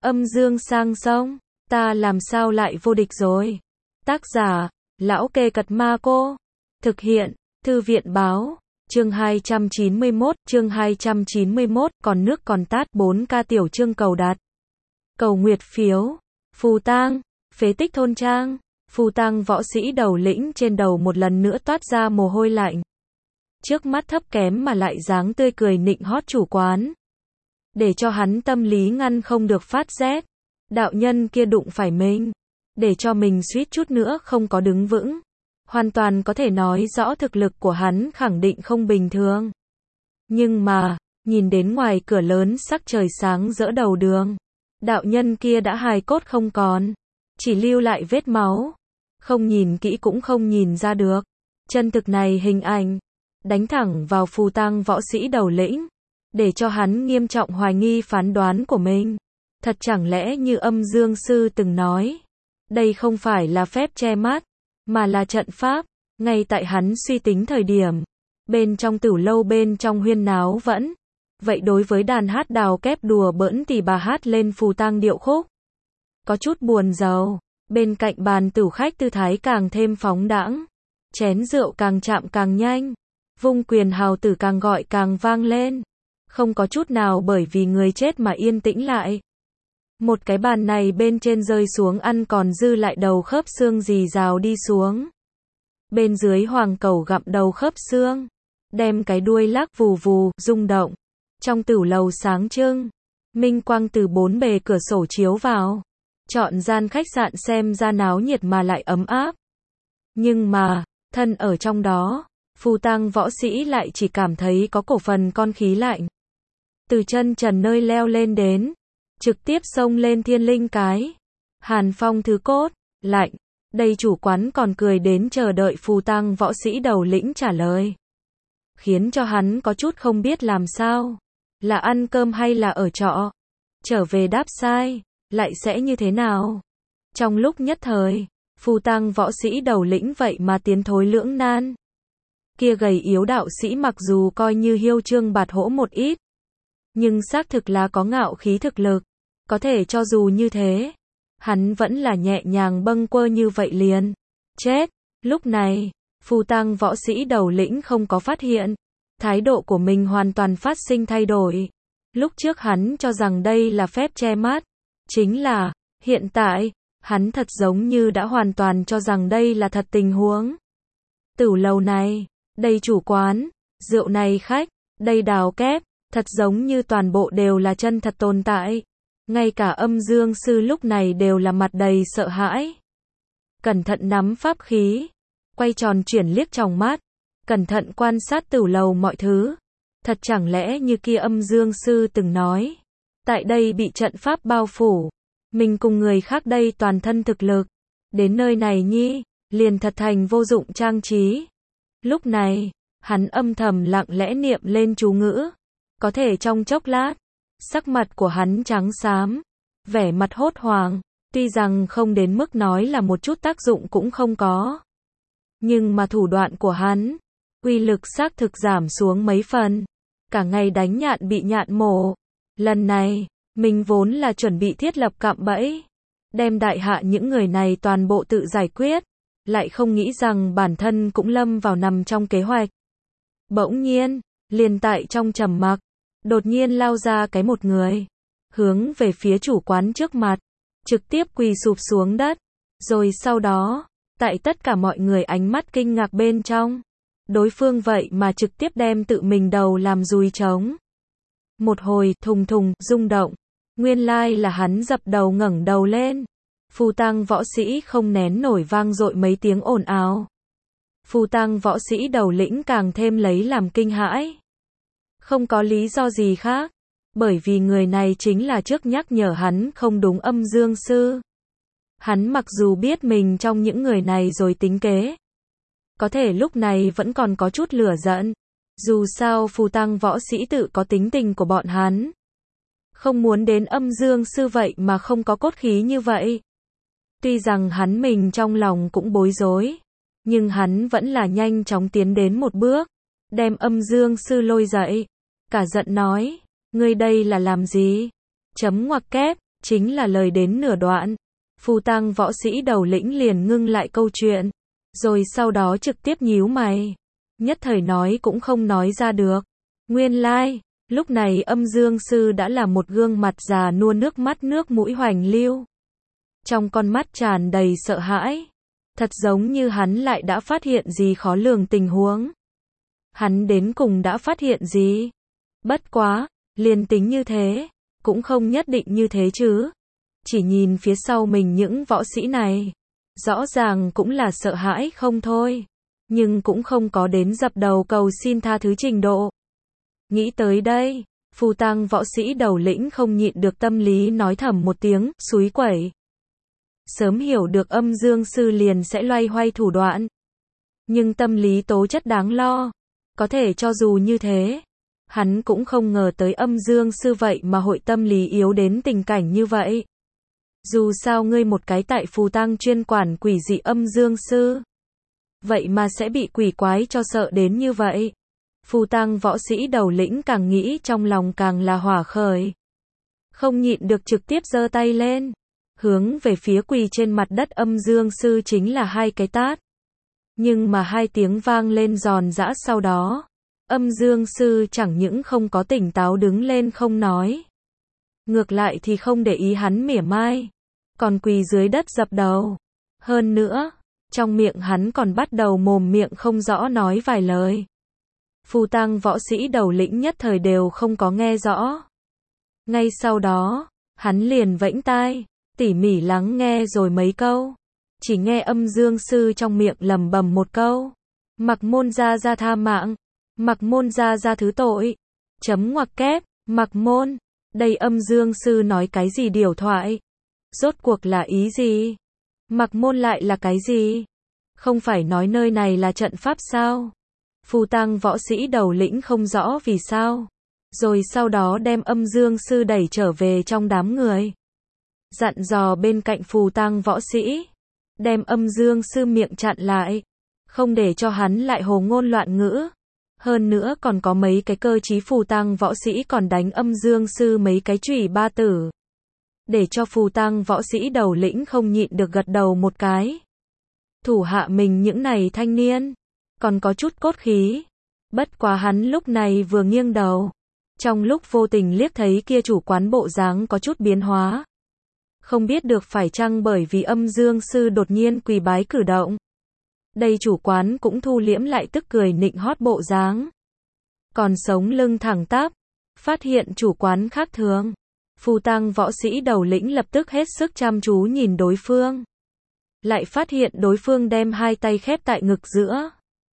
Âm dương sang sông, ta làm sao lại vô địch rồi. Tác giả, Lão Kê Cật Ma Cô. Thực hiện, Thư viện Báo. Chương 291, còn nước còn tát 4K tiểu chương cầu đặt. Cầu nguyệt phiếu. Phù tang, phế tích thôn trang. Phù tang võ sĩ đầu lĩnh trên đầu một lần nữa toát ra mồ hôi lạnh. Trước mắt thấp kém mà lại dáng tươi cười nịnh hót chủ quán. Để cho hắn tâm lý ngăn không được phát rét. Đạo nhân kia đụng phải mình. Để cho mình suýt chút nữa không có đứng vững. Hoàn toàn có thể nói rõ thực lực của hắn khẳng định không bình thường. Nhưng mà, nhìn đến ngoài cửa lớn sắc trời sáng rỡ đầu đường. Đạo nhân kia đã hài cốt không còn. Chỉ lưu lại vết máu. Không nhìn kỹ cũng không nhìn ra được. Chân thực này hình ảnh. Đánh thẳng vào phù tang võ sĩ đầu lĩnh. Để cho hắn nghiêm trọng hoài nghi phán đoán của mình. Thật chẳng lẽ như Âm Dương Sư từng nói. Đây không phải là phép che mắt. Mà là trận pháp. Ngay tại hắn suy tính thời điểm. Bên trong tửu lâu bên trong huyên náo vẫn. Vậy đối với đàn hát đào kép đùa bỡn thì bà hát lên phù tang điệu khúc. Có chút buồn rầu. Bên cạnh bàn tửu khách tư thái càng thêm phóng đãng. Chén rượu càng chạm càng nhanh. Vung quyền hào tử càng gọi càng vang lên. Không có chút nào bởi vì người chết mà yên tĩnh lại. Một cái bàn này bên trên rơi xuống ăn còn dư lại đầu khớp xương rì rào đi xuống. Bên dưới hoàng cẩu gặm đầu khớp xương. Đem cái đuôi lắc vù vù, rung động. Trong tửu lầu sáng trưng. Minh quang từ bốn bề cửa sổ chiếu vào. Chọn gian khách sạn xem ra náo nhiệt mà lại ấm áp. Nhưng mà, thân ở trong đó, phù tang võ sĩ lại chỉ cảm thấy có cổ phần con khí lạnh. Từ chân trần nơi leo lên đến. Trực tiếp xông lên thiên linh cái. Hàn phong thứ cốt, lạnh. Đây chủ quán còn cười đến chờ đợi phù tang võ sĩ đầu lĩnh trả lời. Khiến cho hắn có chút không biết làm sao. Là ăn cơm hay là ở trọ. Trở về đáp sai. Lại sẽ như thế nào? Trong lúc nhất thời, phù tang võ sĩ đầu lĩnh vậy mà tiến thối lưỡng nan. Kia gầy yếu đạo sĩ mặc dù coi như hiêu trương bạt hỗ một ít. Nhưng xác thực là có ngạo khí thực lực. Có thể cho dù như thế. Hắn vẫn là nhẹ nhàng bâng quơ như vậy liền. Chết. Lúc này, phù tang võ sĩ đầu lĩnh không có phát hiện. Thái độ của mình hoàn toàn phát sinh thay đổi. Lúc trước hắn cho rằng đây là phép che mắt. Chính là, hiện tại, hắn thật giống như đã hoàn toàn cho rằng đây là thật tình huống. Tửu lầu này, đây chủ quán, rượu này khách, đây đào kép, thật giống như toàn bộ đều là chân thật tồn tại. Ngay cả Âm Dương Sư lúc này đều là mặt đầy sợ hãi. Cẩn thận nắm pháp khí, quay tròn chuyển liếc tròng mắt, cẩn thận quan sát tửu lầu mọi thứ. Thật chẳng lẽ như kia Âm Dương Sư từng nói. Tại đây bị trận pháp bao phủ. Mình cùng người khác đây toàn thân thực lực. Đến nơi này nhi, liền thật thành vô dụng trang trí. Lúc này, hắn âm thầm lặng lẽ niệm lên chú ngữ. Có thể trong chốc lát, sắc mặt của hắn trắng xám, vẻ mặt hốt hoảng. Tuy rằng không đến mức nói là một chút tác dụng cũng không có. Nhưng mà thủ đoạn của hắn, uy lực xác thực giảm xuống mấy phần. Cả ngày đánh nhạn bị nhạn mổ. Lần này, mình vốn là chuẩn bị thiết lập cạm bẫy. Đem đại hạ những người này toàn bộ tự giải quyết. Lại không nghĩ rằng bản thân cũng lâm vào nằm trong kế hoạch. Bỗng nhiên, liền tại trong trầm mặc, đột nhiên lao ra cái một người. Hướng về phía chủ quán trước mặt. Trực tiếp quỳ sụp xuống đất. Rồi sau đó, tại tất cả mọi người ánh mắt kinh ngạc bên trong. Đối phương vậy mà trực tiếp đem tự mình đầu làm dùi trống. Một hồi thùng thùng rung động. Nguyên lai là hắn dập đầu ngẩng đầu lên. Phù tang võ sĩ không nén nổi vang dội mấy tiếng ồn ào. Phù tang võ sĩ đầu lĩnh càng thêm lấy làm kinh hãi. Không có lý do gì khác. Bởi vì người này chính là trước nhắc nhở hắn không đúng Âm Dương Sư. Hắn mặc dù biết mình trong những người này rồi tính kế. Có thể lúc này vẫn còn có chút lửa giận. Dù sao phù tang võ sĩ tự có tính tình của bọn hắn. Không muốn đến Âm Dương Sư vậy mà không có cốt khí như vậy. Tuy rằng hắn mình trong lòng cũng bối rối. Nhưng hắn vẫn là nhanh chóng tiến đến một bước. Đem Âm Dương Sư lôi dậy. Cả giận nói. Ngươi đây là làm gì? Chấm ngoặc kép. Chính là lời đến nửa đoạn, phù tang võ sĩ đầu lĩnh liền ngưng lại câu chuyện, rồi sau đó trực tiếp nhíu mày, nhất thời nói cũng không nói ra được. Nguyên lai, lúc này Âm Dương Sư đã là một gương mặt già nua, nước mắt nước mũi hoành lưu. Trong con mắt tràn đầy sợ hãi, thật giống như hắn lại đã phát hiện gì khó lường tình huống. Hắn đến cùng đã phát hiện gì? Bất quá, liền tính như thế, cũng không nhất định như thế chứ. Chỉ nhìn phía sau mình những võ sĩ này, rõ ràng cũng là sợ hãi không thôi, nhưng cũng không có đến dập đầu cầu xin tha thứ trình độ. Nghĩ tới đây, phù tang võ sĩ đầu lĩnh không nhịn được tâm lý nói thầm một tiếng, xúi quẩy. Sớm hiểu được Âm Dương Sư liền sẽ loay hoay thủ đoạn. Nhưng tâm lý tố chất đáng lo. Có thể cho dù như thế, hắn cũng không ngờ tới Âm Dương Sư vậy mà hội tâm lý yếu đến tình cảnh như vậy. Dù sao ngươi một cái tại phù tang chuyên quản quỷ dị Âm Dương Sư, vậy mà sẽ bị quỷ quái cho sợ đến như vậy. Phù tang võ sĩ đầu lĩnh càng nghĩ trong lòng càng là hỏa khởi. Không nhịn được trực tiếp giơ tay lên, hướng về phía quỳ trên mặt đất Âm Dương Sư chính là 2 cái tát. Nhưng mà 2 tiếng vang lên giòn giã sau đó, Âm Dương Sư chẳng những không có tỉnh táo đứng lên không nói, ngược lại thì không để ý hắn mỉa mai, còn quỳ dưới đất dập đầu. Hơn nữa, trong miệng hắn còn bắt đầu mồm miệng không rõ nói vài lời. Phù tang võ sĩ đầu lĩnh nhất thời đều không có nghe rõ. Ngay sau đó, hắn liền vẫy tai, tỉ mỉ lắng nghe rồi mấy câu. Chỉ nghe Âm Dương Sư trong miệng lẩm bẩm một câu. Mặc môn gia gia tha mạng. Mặc môn gia gia thứ tội. Chấm ngoặc kép, mặc môn. Đây Âm Dương Sư nói cái gì điều thoại? Rốt cuộc là ý gì? Mặc môn lại là cái gì? Không phải nói nơi này là trận pháp sao? Phù tang võ sĩ đầu lĩnh không rõ vì sao. Rồi sau đó đem Âm Dương Sư đẩy trở về trong đám người. Dặn dò bên cạnh phù tang võ sĩ, đem Âm Dương Sư miệng chặn lại, không để cho hắn lại hồ ngôn loạn ngữ. Hơn nữa còn có mấy cái cơ trí phù tang võ sĩ còn đánh Âm Dương Sư mấy cái chủy ba tử. Để cho phù tang võ sĩ đầu lĩnh không nhịn được gật đầu một cái. Thủ hạ mình những này thanh niên, còn có chút cốt khí. Bất quá hắn lúc này vừa nghiêng đầu, trong lúc vô tình liếc thấy kia chủ quán bộ dáng có chút biến hóa. Không biết được phải chăng bởi vì Âm Dương Sư đột nhiên quỳ bái cử động. Đây chủ quán cũng thu liễm lại tức cười nịnh hót bộ dáng. Còn sống lưng thẳng tắp, phát hiện chủ quán khác thường. Phù tang võ sĩ đầu lĩnh lập tức hết sức chăm chú nhìn đối phương. Lại phát hiện đối phương đem 2 tay khép tại ngực giữa.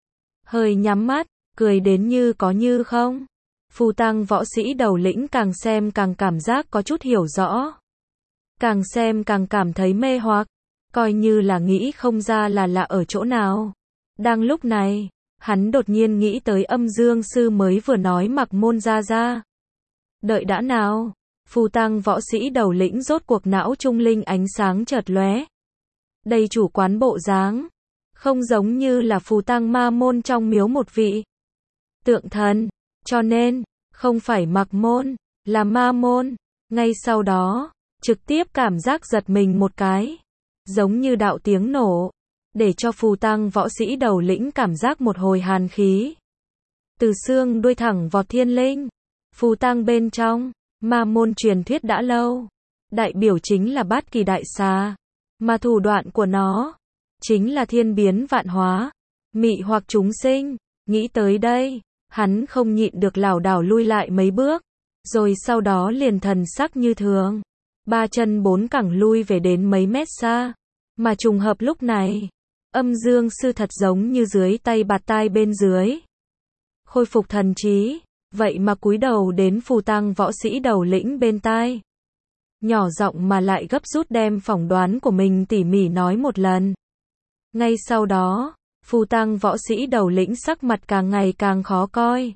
Hơi nhắm mắt, cười đến như có như không. Phù tang võ sĩ đầu lĩnh càng xem càng cảm giác có chút hiểu rõ. Càng xem càng cảm thấy mê hoặc, coi như là nghĩ không ra là lạ ở chỗ nào. Đang lúc này, hắn đột nhiên nghĩ tới Âm Dương Sư mới vừa nói mặc môn gia gia. Đợi đã nào, phù tang võ sĩ đầu lĩnh rốt cuộc não trung linh ánh sáng chợt lóe. Đây chủ quán bộ dáng, không giống như là phù tang ma môn trong miếu một vị tượng thần, cho nên, không phải mặc môn, là ma môn. Ngay sau đó, trực tiếp cảm giác giật mình một cái, giống như đạo tiếng nổ, để cho phù tang võ sĩ đầu lĩnh cảm giác một hồi hàn khí. Từ xương đuôi thẳng vọt thiên linh, phù tang bên trong, ma môn truyền thuyết đã lâu, đại biểu chính là bát kỳ đại xà, mà thủ đoạn của nó, chính là thiên biến vạn hóa, mị hoặc chúng sinh. Nghĩ tới đây, hắn không nhịn được lảo đảo lui lại mấy bước, rồi sau đó liền thần sắc như thường. 3 chân 4 cẳng lui về đến mấy mét xa. Mà trùng hợp lúc này, Âm Dương Sư thật giống như dưới tay bạt tai bên dưới. Khôi phục thần trí, vậy mà cúi đầu đến phù tang võ sĩ đầu lĩnh bên tai. Nhỏ giọng mà lại gấp rút đem phỏng đoán của mình tỉ mỉ nói một lần. Ngay sau đó, phù tang võ sĩ đầu lĩnh sắc mặt càng ngày càng khó coi.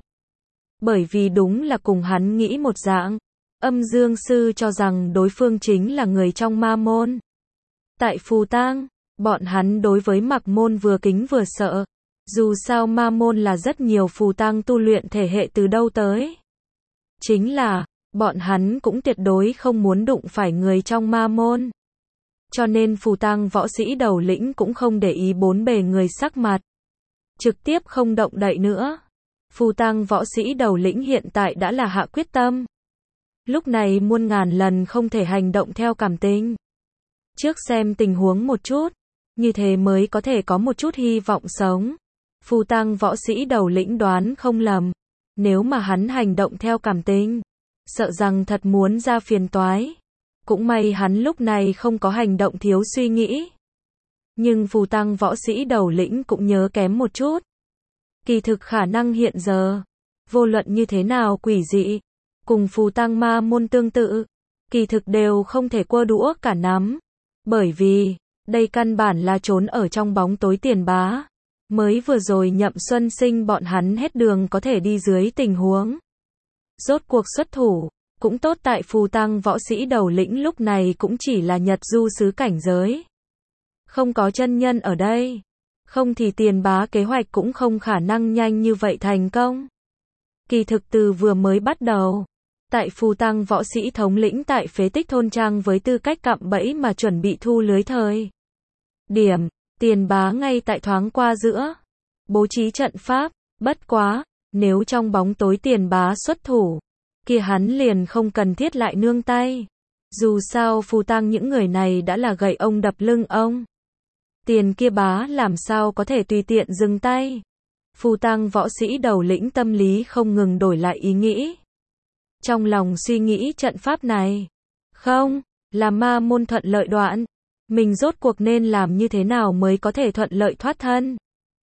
Bởi vì đúng là cùng hắn nghĩ một dạng. Âm Dương Sư cho rằng đối phương chính là người trong ma môn. Tại phù tang, bọn hắn đối với mặc môn vừa kính vừa sợ. Dù sao ma môn là rất nhiều phù tang tu luyện thể hệ từ đâu tới. Chính là, bọn hắn cũng tuyệt đối không muốn đụng phải người trong ma môn. Cho nên phù tang võ sĩ đầu lĩnh cũng không để ý bốn bề người sắc mặt. Trực tiếp không động đậy nữa. Phù tang võ sĩ đầu lĩnh hiện tại đã là hạ quyết tâm. Lúc này muôn ngàn lần không thể hành động theo cảm tình. Trước xem tình huống một chút. Như thế mới có thể có một chút hy vọng sống. Phù tang võ sĩ đầu lĩnh đoán không lầm. Nếu mà hắn hành động theo cảm tình, sợ rằng thật muốn ra phiền toái. Cũng may hắn lúc này không có hành động thiếu suy nghĩ. Nhưng phù tang võ sĩ đầu lĩnh cũng nhớ kém một chút. Kỳ thực khả năng hiện giờ, vô luận như thế nào quỷ dị, cùng phù tang ma môn tương tự, kỳ thực đều không thể quơ đũa cả nắm. Bởi vì, đây căn bản là trốn ở trong bóng tối tiền bá. Mới vừa rồi Nhậm Xuân Sinh bọn hắn hết đường có thể đi dưới tình huống. Rốt cuộc xuất thủ, cũng tốt tại phù tang võ sĩ đầu lĩnh lúc này cũng chỉ là Nhật du sứ cảnh giới. Không có chân nhân ở đây. Không thì tiền bá kế hoạch cũng không khả năng nhanh như vậy thành công. Kỳ thực từ vừa mới bắt đầu, tại phù tang võ sĩ thống lĩnh tại phế tích thôn trang với tư cách cạm bẫy mà chuẩn bị thu lưới thời điểm, tiền bá ngay tại thoáng qua giữa, bố trí trận pháp, bất quá, nếu trong bóng tối tiền bá xuất thủ, kia hắn liền không cần thiết lại nương tay. Dù sao phù tang những người này đã là gậy ông đập lưng ông. Tiền kia bá làm sao có thể tùy tiện dừng tay. Phù tang võ sĩ đầu lĩnh tâm lý không ngừng đổi lại ý nghĩ. Trong lòng suy nghĩ trận pháp này. Không, là ma môn thuận lợi đoạn. Mình rốt cuộc nên làm như thế nào mới có thể thuận lợi thoát thân.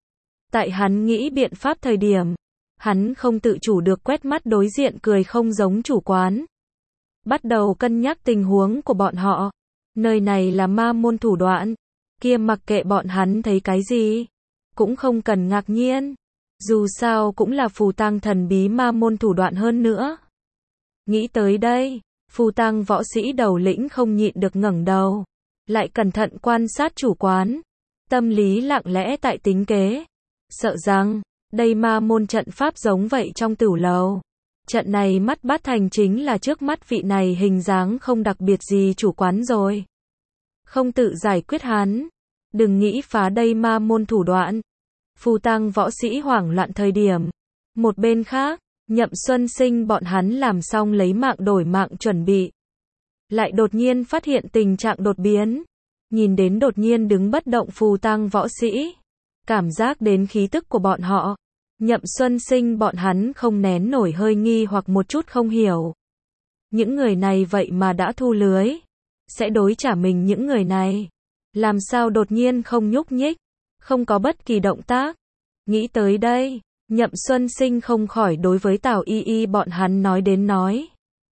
Tại hắn nghĩ biện pháp thời điểm, hắn không tự chủ được quét mắt đối diện cười không giống chủ quán. Bắt đầu cân nhắc tình huống của bọn họ. Nơi này là ma môn thủ đoạn. Kia mặc kệ bọn hắn thấy cái gì, cũng không cần ngạc nhiên. Dù sao cũng là phù tang thần bí ma môn thủ đoạn hơn nữa. Nghĩ tới đây, phù tang võ sĩ đầu lĩnh không nhịn được ngẩng đầu. Lại cẩn thận quan sát chủ quán. Tâm lý lặng lẽ tại tính kế. Sợ rằng, đây ma môn trận pháp giống vậy trong tửu lầu. Trận này mắt bắt thành chính là trước mắt vị này hình dáng không đặc biệt gì chủ quán rồi. Không tự giải quyết hắn. Đừng nghĩ phá đây ma môn thủ đoạn. Phù tang võ sĩ hoảng loạn thời điểm. Một bên khác, Nhậm Xuân Sinh bọn hắn làm xong lấy mạng đổi mạng chuẩn bị. Lại đột nhiên phát hiện tình trạng đột biến. Nhìn đến đột nhiên đứng bất động phù tang võ sĩ. Cảm giác đến khí tức của bọn họ. Nhậm Xuân Sinh bọn hắn không nén nổi hơi nghi hoặc một chút không hiểu. Những người này vậy mà đã thu lưới. Sẽ đối trả mình những người này. Làm sao đột nhiên không nhúc nhích. Không có bất kỳ động tác. Nghĩ tới đây, Nhậm Xuân Sinh không khỏi đối với Tào Y Y bọn hắn nói đến nói.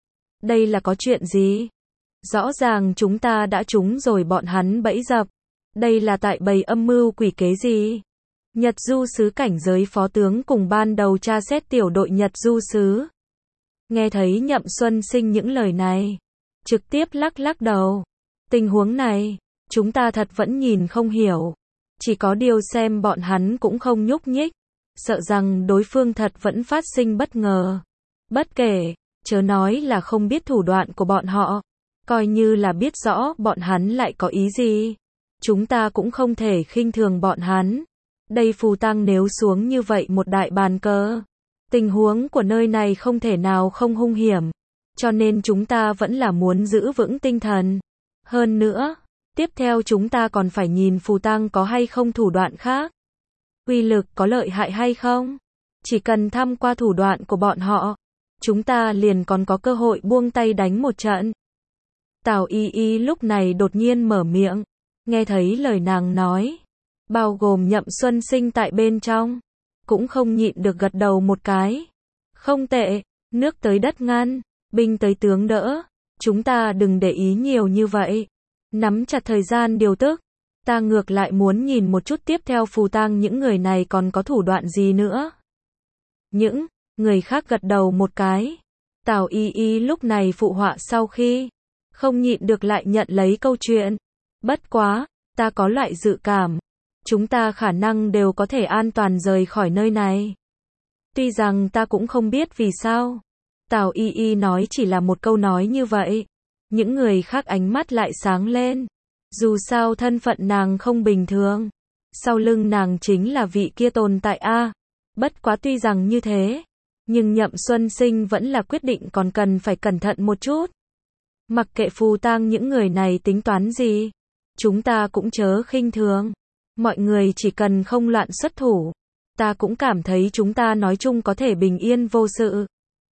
Đây là có chuyện gì? Rõ ràng chúng ta đã trúng rồi bọn hắn bẫy dập. Đây là tại bày âm mưu quỷ kế gì? Nhật du sứ cảnh giới phó tướng cùng ban đầu tra xét tiểu đội Nhật du sứ. Nghe thấy Nhậm Xuân Sinh những lời này, trực tiếp lắc lắc đầu. Tình huống này, chúng ta thật vẫn nhìn không hiểu. Chỉ có điều xem bọn hắn cũng không nhúc nhích. Sợ rằng đối phương thật vẫn phát sinh bất ngờ. Bất kể, chớ nói là không biết thủ đoạn của bọn họ. Coi như là biết rõ bọn hắn lại có ý gì. Chúng ta cũng không thể khinh thường bọn hắn. Đây phù tang nếu xuống như vậy một đại bàn cờ. Tình huống của nơi này không thể nào không hung hiểm. Cho nên chúng ta vẫn là muốn giữ vững tinh thần. Hơn nữa, tiếp theo chúng ta còn phải nhìn phù tang có hay không thủ đoạn khác. Uy lực có lợi hại hay không. Chỉ cần thăm qua thủ đoạn của bọn họ, chúng ta liền còn có cơ hội buông tay đánh một trận. Tào Y Y lúc này đột nhiên mở miệng. Nghe thấy lời nàng nói. Bao gồm Nhậm Xuân Sinh tại bên trong. Cũng không nhịn được gật đầu một cái. Không tệ, nước tới đất ngăn, binh tới tướng đỡ. Chúng ta đừng để ý nhiều như vậy. Nắm chặt thời gian điều tức. Ta ngược lại muốn nhìn một chút tiếp theo phù tang những người này còn có thủ đoạn gì nữa. Những người khác gật đầu một cái. Tào Y Y lúc này phụ họa sau khi không nhịn được lại nhận lấy câu chuyện. Bất quá, ta có loại dự cảm. Chúng ta khả năng đều có thể an toàn rời khỏi nơi này. Tuy rằng ta cũng không biết vì sao. Tào Y Y nói chỉ là một câu nói như vậy. Những người khác ánh mắt lại sáng lên. Dù sao thân phận nàng không bình thường. Sau lưng nàng chính là vị kia tồn tại a. Bất quá tuy rằng như thế, nhưng Nhậm Xuân Sinh vẫn là quyết định còn cần phải cẩn thận một chút. Mặc kệ Phù Tang những người này tính toán gì, chúng ta cũng chớ khinh thường. Mọi người chỉ cần không loạn xuất thủ, ta cũng cảm thấy chúng ta nói chung có thể bình yên vô sự.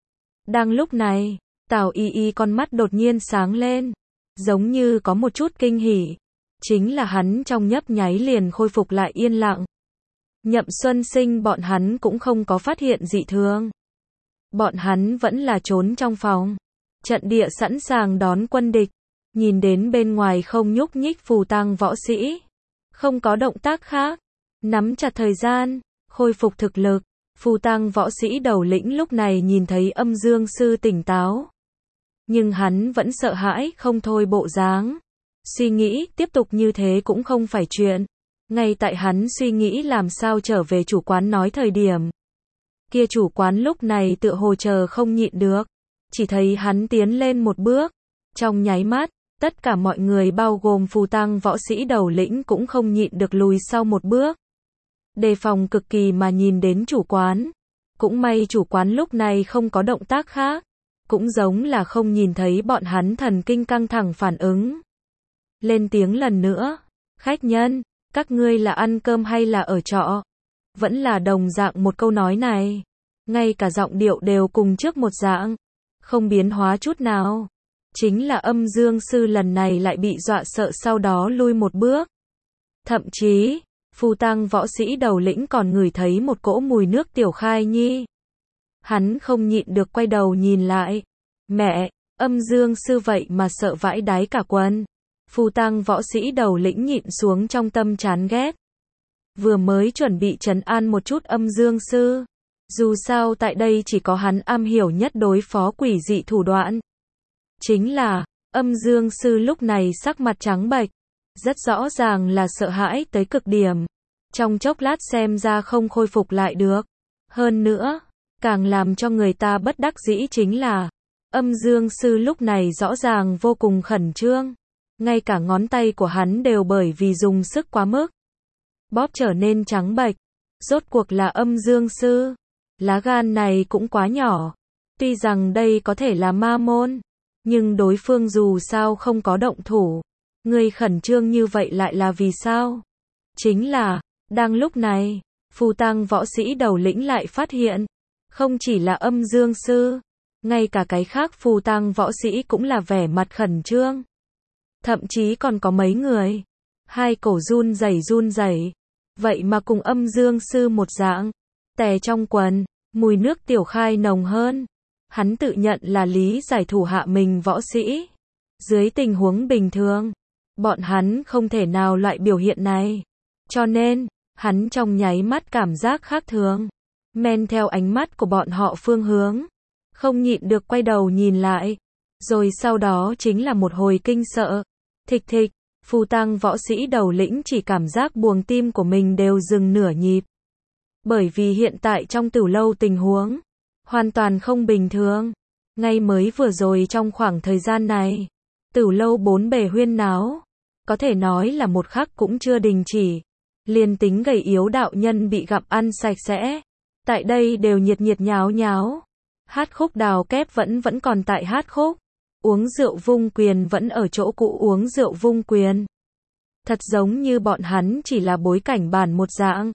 Đang lúc này, Tào Y Y con mắt đột nhiên sáng lên, giống như có một chút kinh hỉ. Chính là hắn trong nhấp nháy liền khôi phục lại yên lặng. Nhậm Xuân Sinh bọn hắn cũng không có phát hiện dị thường. Bọn hắn vẫn là trốn trong phòng. Trận địa sẵn sàng đón quân địch. Nhìn đến bên ngoài không nhúc nhích Phù Tang võ sĩ. Không có động tác khác. Nắm chặt thời gian, khôi phục thực lực. Phù Tang võ sĩ đầu lĩnh lúc này nhìn thấy Âm Dương Sư tỉnh táo. Nhưng hắn vẫn sợ hãi không thôi bộ dáng. Suy nghĩ tiếp tục như thế cũng không phải chuyện. Ngay tại hắn suy nghĩ làm sao trở về chủ quán nói thời điểm. Kia chủ quán lúc này tựa hồ chờ không nhịn được. Chỉ thấy hắn tiến lên một bước. Trong nháy mắt, tất cả mọi người bao gồm Phù Tang võ sĩ đầu lĩnh cũng không nhịn được lùi sau một bước. Đề phòng cực kỳ mà nhìn đến chủ quán. Cũng may chủ quán lúc này không có động tác khác. Cũng giống là không nhìn thấy bọn hắn thần kinh căng thẳng phản ứng. Lên tiếng lần nữa. Khách nhân, các ngươi là ăn cơm hay là ở trọ? Vẫn là đồng dạng một câu nói này. Ngay cả giọng điệu đều cùng trước một dạng. Không biến hóa chút nào. Chính là Âm Dương Sư lần này lại bị dọa sợ sau đó lui một bước. Thậm chí, Phù Tang võ sĩ đầu lĩnh còn ngửi thấy một cỗ mùi nước tiểu khai nhi. Hắn không nhịn được quay đầu nhìn lại. Mẹ, Âm Dương Sư vậy mà sợ vãi đái cả quần. Phù Tang võ sĩ đầu lĩnh nhịn xuống trong tâm chán ghét. Vừa mới chuẩn bị trấn an một chút Âm Dương Sư. Dù sao tại đây chỉ có hắn am hiểu nhất đối phó quỷ dị thủ đoạn. Chính là, Âm Dương Sư lúc này sắc mặt trắng bệch. Rất rõ ràng là sợ hãi tới cực điểm. Trong chốc lát xem ra không khôi phục lại được. Hơn nữa, càng làm cho người ta bất đắc dĩ chính là Âm Dương Sư lúc này rõ ràng vô cùng khẩn trương. Ngay cả ngón tay của hắn đều bởi vì dùng sức quá mức bóp trở nên trắng bệch. Rốt cuộc là Âm Dương Sư. Lá gan này cũng quá nhỏ. Tuy rằng đây có thể là ma môn, nhưng đối phương dù sao không có động thủ. Người khẩn trương như vậy lại là vì sao? Chính là, đang lúc này, Phù Tang võ sĩ đầu lĩnh lại phát hiện, không chỉ là Âm Dương Sư, ngay cả cái khác Phù Tang võ sĩ cũng là vẻ mặt khẩn trương. Thậm chí còn có mấy người, hai cổ run rẩy, vậy mà cùng Âm Dương Sư một dạng, tè trong quần, mùi nước tiểu khai nồng hơn. Hắn tự nhận là lý giải thủ hạ mình võ sĩ. Dưới tình huống bình thường, bọn hắn không thể nào loại biểu hiện này. Cho nên, hắn trong nháy mắt cảm giác khác thường. Men theo ánh mắt của bọn họ phương hướng. Không nhịn được quay đầu nhìn lại. Rồi sau đó chính là một hồi kinh sợ. Thịch thịch, Phù Tang võ sĩ đầu lĩnh chỉ cảm giác buồng tim của mình đều dừng nửa nhịp. Bởi vì hiện tại trong Tửu Lâu tình huống hoàn toàn không bình thường. Ngay mới vừa rồi trong khoảng thời gian này, Tửu Lâu bốn bề huyên náo, có thể nói là một khắc cũng chưa đình chỉ. Liền tính gầy yếu đạo nhân bị gặm ăn sạch sẽ, tại đây đều nhiệt nhiệt nháo nháo. Hát khúc đào kép vẫn còn tại hát khúc. Uống rượu vung quyền vẫn ở chỗ cũ uống rượu vung quyền. Thật giống như bọn hắn chỉ là bối cảnh bản một dạng.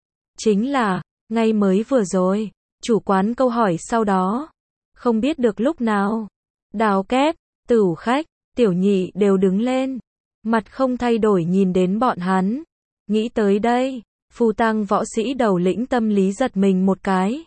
Chính là, ngay mới vừa rồi, chủ quán câu hỏi sau đó. Không biết được lúc nào, đào kép, tửu khách, tiểu nhị đều đứng lên. Mặt không thay đổi nhìn đến bọn hắn. Nghĩ tới đây, Phù Tang võ sĩ đầu lĩnh tâm lý giật mình một cái.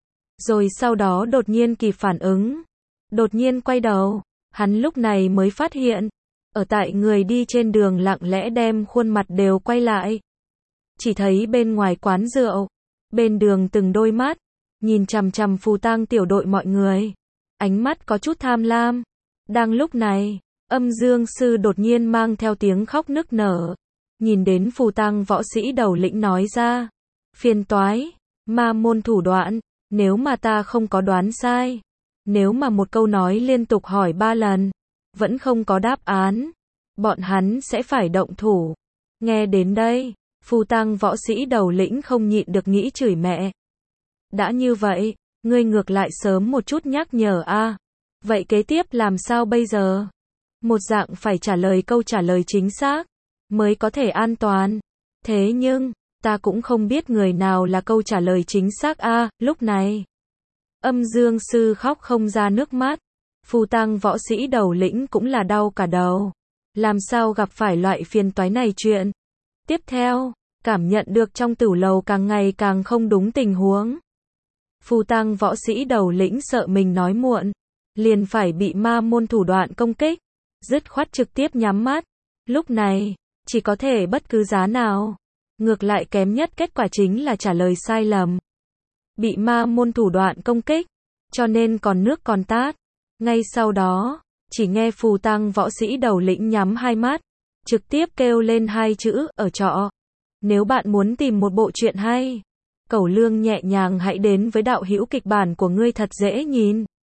Rồi sau đó đột nhiên kịp phản ứng. Đột nhiên quay đầu, hắn lúc này mới phát hiện. Ở tại người đi trên đường lặng lẽ đem khuôn mặt đều quay lại. Chỉ thấy bên ngoài quán rượu, bên đường từng đôi mắt, nhìn chằm chằm Phù Tang tiểu đội mọi người. Ánh mắt có chút tham lam. Đang lúc này, Âm Dương Sư đột nhiên mang theo tiếng khóc nức nở. Nhìn đến Phù Tang võ sĩ đầu lĩnh nói ra. Phiền toái, ma môn thủ đoạn, nếu mà ta không có đoán sai. Nếu mà một câu nói liên tục hỏi 3 lần, vẫn không có đáp án, bọn hắn sẽ phải động thủ. Nghe đến đây, phù tang võ sĩ đầu lĩnh không nhịn được nghĩ chửi mẹ. Đã như vậy, ngươi ngược lại sớm một chút nhắc nhở a. Vậy kế tiếp làm sao bây giờ? Một dạng phải trả lời câu trả lời chính xác, mới có thể an toàn. Thế nhưng, ta cũng không biết người nào là câu trả lời chính xác a. Lúc này, Âm Dương sư khóc không ra nước mắt. Phù tang võ sĩ đầu lĩnh cũng là đau cả đầu. Làm sao gặp phải loại phiền toái này chuyện? Tiếp theo, cảm nhận được trong tửu lầu càng ngày càng không đúng tình huống. Phù tang võ sĩ đầu lĩnh sợ mình nói muộn, liền phải bị ma môn thủ đoạn công kích, dứt khoát trực tiếp nhắm mắt. Lúc này, chỉ có thể bất cứ giá nào. Ngược lại kém nhất kết quả chính là trả lời sai lầm. Bị ma môn thủ đoạn công kích, cho nên còn nước còn tát. Ngay sau đó, chỉ nghe phù tang võ sĩ đầu lĩnh nhắm hai mắt, trực tiếp kêu lên hai chữ, ở trọ. Nếu bạn muốn tìm một bộ truyện hay, Cẩu Lương nhẹ nhàng hãy đến với đạo hữu kịch bản của ngươi thật dễ nhìn.